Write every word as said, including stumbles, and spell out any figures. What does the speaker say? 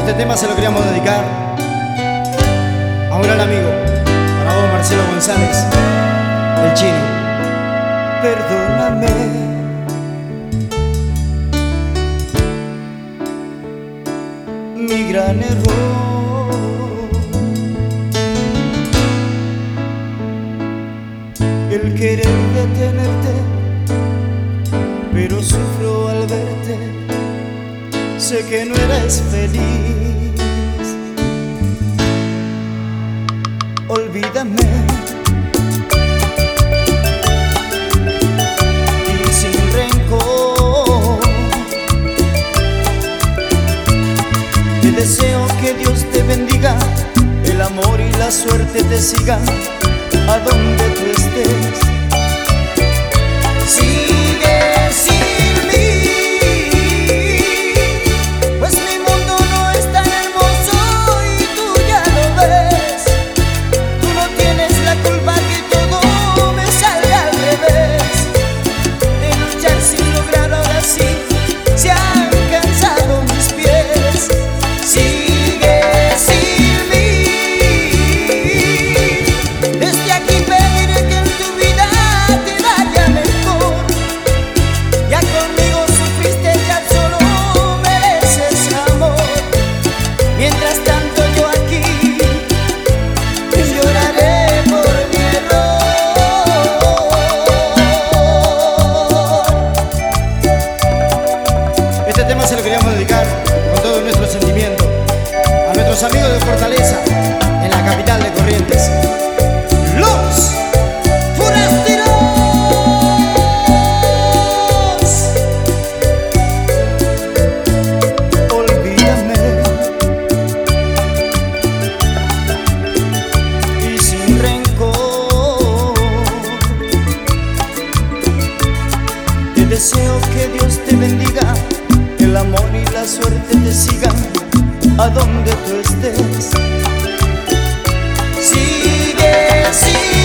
Este tema se lo queríamos dedicar a un gran amigo, para vos, Marcelo González, el Chino. Perdóname, mi gran error, el querer detenerte, pero sufro al verte. Sé que no eres feliz. Olvídame y sin rencor. Te deseo que Dios te bendiga, el amor y la suerte te sigan a donde tú estés. Sigue sin mí, pues mi mundo no es tan hermoso y tú ya lo ves. Tú no tienes la culpa que todo me salga al revés. De luchar sin lograr, ahora sí se han cansado mis pies. Sigue sin mí, desde aquí pediré que en tu vida te vaya mejor. Ya conmigo sufriste, ya solo mereces amor. Mientras tanto yo aquí lloraré por mi error. Este tema se lo queríamos dedicar con todo nuestro sentimiento a nuestros amigos de Fortaleza, en la capital de Corrientes, los Forasteros. Olvídame y sin rencor. Te deseo que Dios te bendiga, el amor y la suerte te sigan a donde tú estés. Sigue, sigue.